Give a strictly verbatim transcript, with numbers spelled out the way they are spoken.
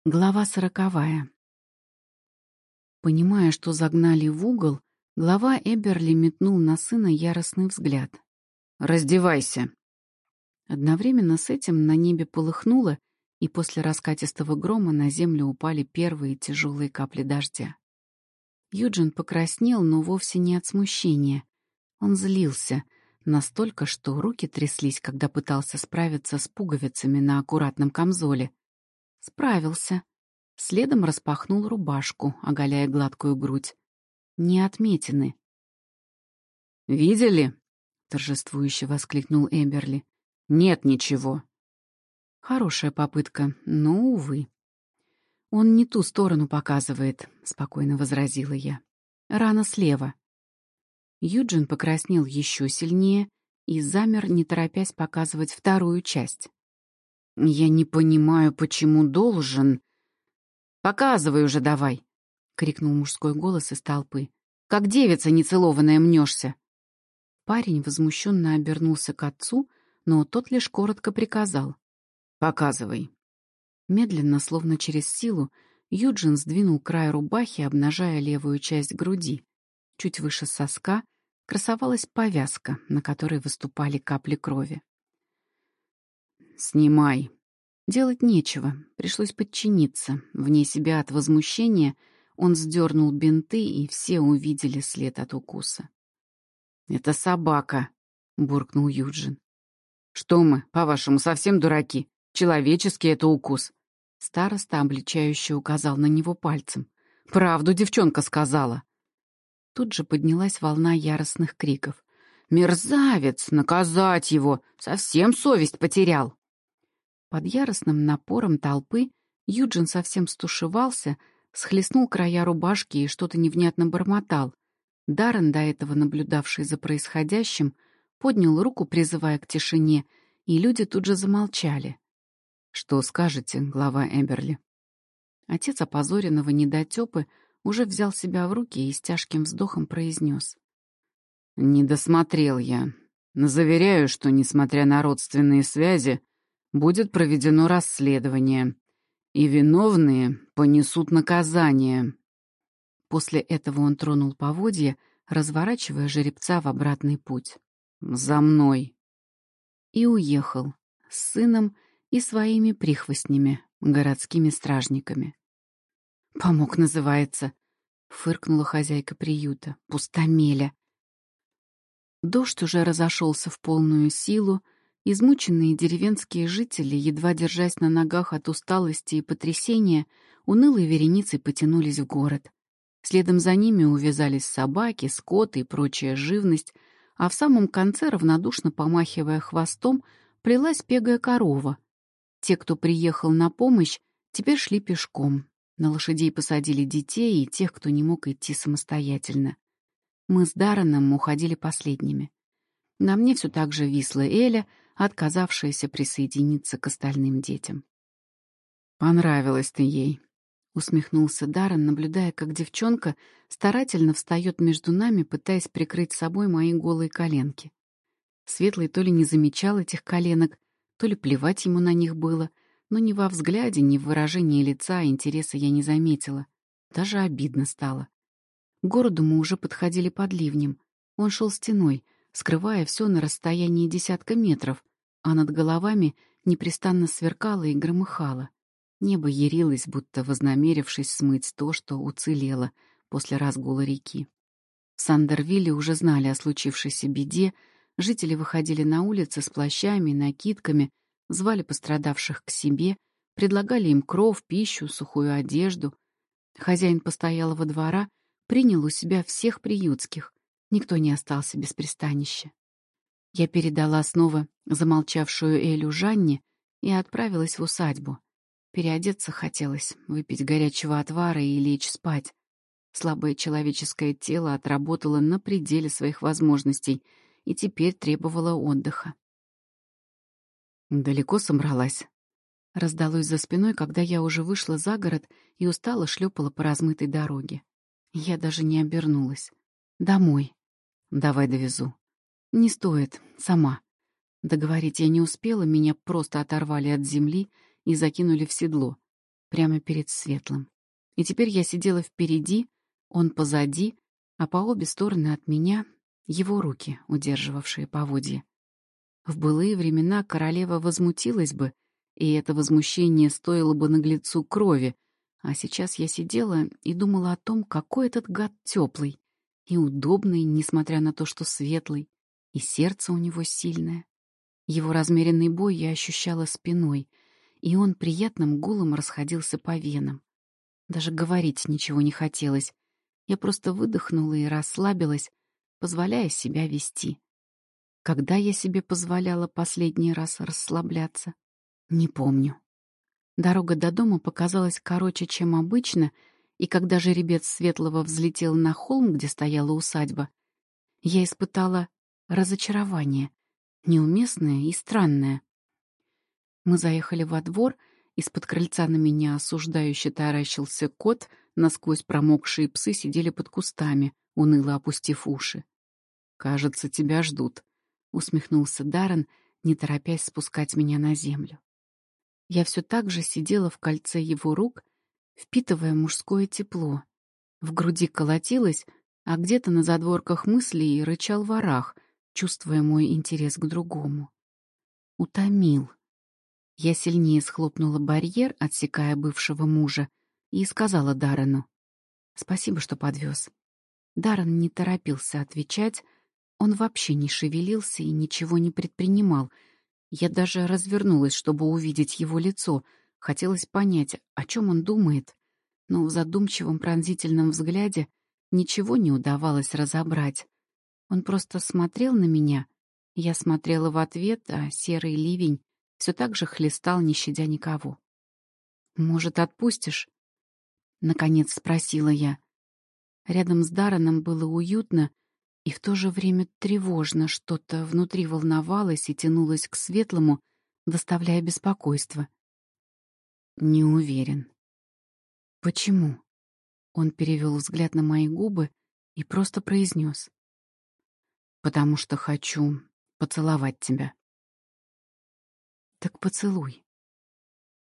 Глава сороковая. Понимая, что загнали в угол, глава Эберли метнул на сына яростный взгляд. «Раздевайся!» Одновременно с этим на небе полыхнуло, и после раскатистого грома на землю упали первые тяжелые капли дождя. Юджин покраснел, но вовсе не от смущения. Он злился, настолько, что руки тряслись, когда пытался справиться с пуговицами на аккуратном камзоле. Справился. Следом распахнул рубашку, оголяя гладкую грудь. Не отметины. «Видели?» — торжествующе воскликнул Эберли. «Нет ничего». Хорошая попытка, но, увы. «Он не ту сторону показывает», — спокойно возразила я. «Рана слева». Юджин покраснел еще сильнее и замер, не торопясь показывать вторую часть. «Я не понимаю, почему должен...» «Показывай уже давай!» — крикнул мужской голос из толпы. «Как девица нецелованная мнешься!» Парень возмущенно обернулся к отцу, но тот лишь коротко приказал. «Показывай!» Медленно, словно через силу, Юджин сдвинул край рубахи, обнажая левую часть груди. Чуть выше соска красовалась повязка, на которой выступали капли крови. «Снимай!» Делать нечего, пришлось подчиниться. Вне себя от возмущения он сдернул бинты, и все увидели след от укуса. «Это собака», — буркнул Юджин. «Что мы, по-вашему, совсем дураки? Человеческий это укус». Староста обличающе указал на него пальцем. «Правду девчонка сказала». Тут же поднялась волна яростных криков. «Мерзавец! Наказать его! Совсем совесть потерял!» Под яростным напором толпы Юджин совсем стушевался, схлестнул края рубашки и что-то невнятно бормотал. Даррен, до этого наблюдавший за происходящим, поднял руку, призывая к тишине, и люди тут же замолчали. «Что скажете, глава Эберли?» Отец опозоренного недотёпы уже взял себя в руки и с тяжким вздохом произнес. «Не досмотрел я. Но заверяю, что, несмотря на родственные связи, будет проведено расследование, и виновные понесут наказание». После этого он тронул поводья, разворачивая жеребца в обратный путь. «За мной!» И уехал с сыном и своими прихвостнями, городскими стражниками. «Помог, называется», — фыркнула хозяйка приюта. «Пустомеля». Дождь уже разошелся в полную силу. Измученные деревенские жители, едва держась на ногах от усталости и потрясения, унылой вереницей потянулись в город. Следом за ними увязались собаки, скот и прочая живность, а в самом конце, равнодушно помахивая хвостом, плелась пегая корова. Те, кто приехал на помощь, теперь шли пешком. На лошадей посадили детей и тех, кто не мог идти самостоятельно. Мы с Дарреном уходили последними. На мне все так же висла Эля, отказавшаяся присоединиться к остальным детям. «Понравилась ты ей», — усмехнулся Даррен, наблюдая, как девчонка старательно встает между нами, пытаясь прикрыть собой мои голые коленки. Светлый то ли не замечал этих коленок, то ли плевать ему на них было, но ни во взгляде, ни в выражении лица интереса я не заметила. Даже обидно стало. К городу мы уже подходили под ливнем. Он шел стеной, скрывая все на расстоянии десятка метров, а над головами непрестанно сверкало и громыхало. Небо ярилось, будто вознамерившись смыть то, что уцелело после разгула реки. В Сандервилле уже знали о случившейся беде, жители выходили на улицы с плащами, накидками, звали пострадавших к себе, предлагали им кров, пищу, сухую одежду. Хозяин постоялого двора принял у себя всех приютских, никто не остался без пристанища. Я передала снова замолчавшую Элю Жанне и отправилась в усадьбу. Переодеться хотелось, выпить горячего отвара и лечь спать. Слабое человеческое тело отработало на пределе своих возможностей и теперь требовало отдыха. «Далеко собралась?» Раздалось за спиной, когда я уже вышла за город и устало шлепала по размытой дороге. Я даже не обернулась. «Домой». «Давай довезу». «Не стоит. Сама». Договорить я не успела, меня просто оторвали от земли и закинули в седло. прямо перед Светлым. И теперь я сидела впереди, он позади, а по обе стороны от меня его руки, удерживавшие поводья. В былые времена королева возмутилась бы, и это возмущение стоило бы наглецу крови, а сейчас я сидела и думала о том, какой этот гад теплый и удобный, несмотря на то, что светлый, и сердце у него сильное. Его размеренный бой я ощущала спиной, и он приятным гулом расходился по венам. Даже говорить ничего не хотелось. Я просто выдохнула и расслабилась, позволяя себя вести. Когда я себе позволяла последний раз расслабляться? Не помню. Дорога до дома показалась короче, чем обычно, и когда жеребец Светлого взлетел на холм, где стояла усадьба, я испытала разочарование, неуместное и странное. Мы заехали во двор, из-под крыльца на меня осуждающе таращился кот, насквозь промокшие псы сидели под кустами, уныло опустив уши. «Кажется, тебя ждут», — усмехнулся Даррен, не торопясь спускать меня на землю. Я все так же сидела в кольце его рук, впитывая мужское тепло. В груди колотилось, а где-то на задворках мыслей рычал ворах, чувствуя мой интерес к другому. Утомил. Я сильнее схлопнула барьер, отсекая бывшего мужа, и сказала Даррену: «Спасибо, что подвез». Даррен не торопился отвечать, он вообще не шевелился и ничего не предпринимал. Я даже развернулась, чтобы увидеть его лицо. Хотелось понять, о чем он думает, но в задумчивом пронзительном взгляде ничего не удавалось разобрать. Он просто смотрел на меня, я смотрела в ответ, а серый ливень все так же хлестал, не щадя никого. «Может, отпустишь?» — наконец спросила я. Рядом с Дарреном было уютно и в то же время тревожно, что-то внутри волновалось и тянулось к светлому, доставляя беспокойство. «Не уверен». «Почему?» Он перевел взгляд на мои губы и просто произнес: «Потому что хочу поцеловать тебя». «Так поцелуй».